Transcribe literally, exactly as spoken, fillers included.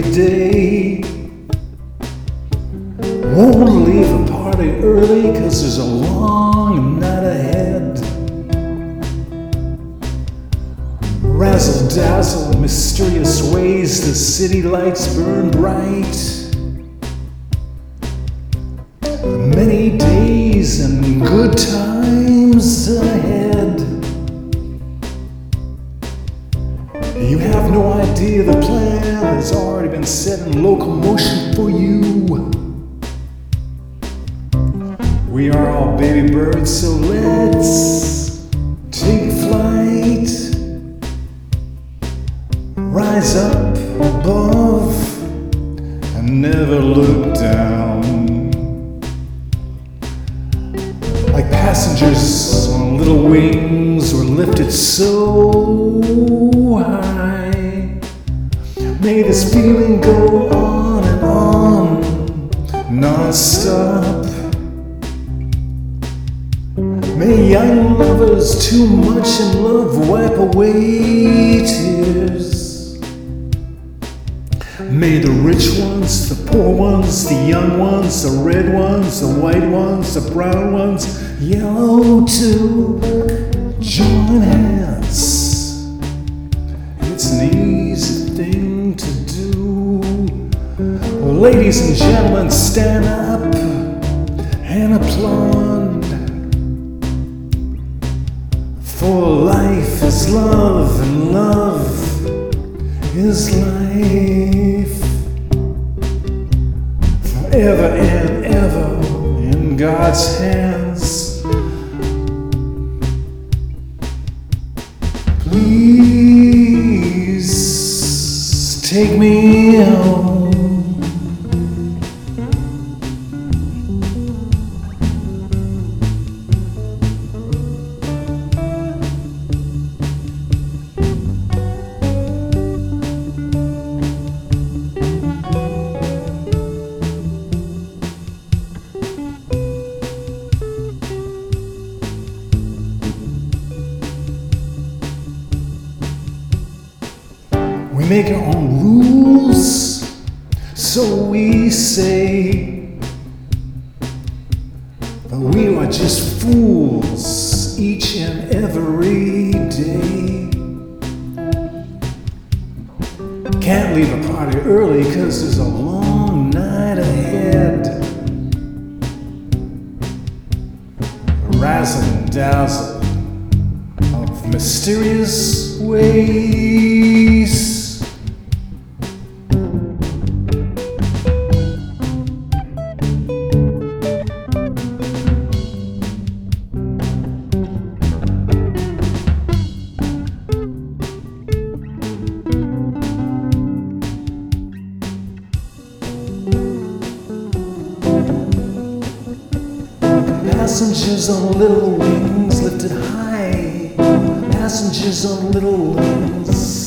every day. Won't leave the party early, cause there's a long night ahead. Razzle dazzle, mysterious ways, the city lights burn bright. Many days and good times ahead. You have no idea the plan has already been set in locomotion for you. We are all baby birds, so let's take flight. Rise up above and never look down. Like passengers on little wings, we're lifted so high. May this feeling go on and on, non-stop. May young lovers too much in love wipe away tears. May the rich ones, the poor ones, the young ones, the red ones, the white ones, the brown ones, yellow too, join hands. It's an easy thing to do. Ladies and gentlemen, stand up and applaud. For life is love and love is life. Forever and ever in God's hands. Please take me home. We make our own rules, so we say, but we are just fools each and every day. Can't leave a party early, cause there's a long night ahead. Razzle and dazzle of mysterious ways. Passengers on little wings lifted high. Passengers on little wings.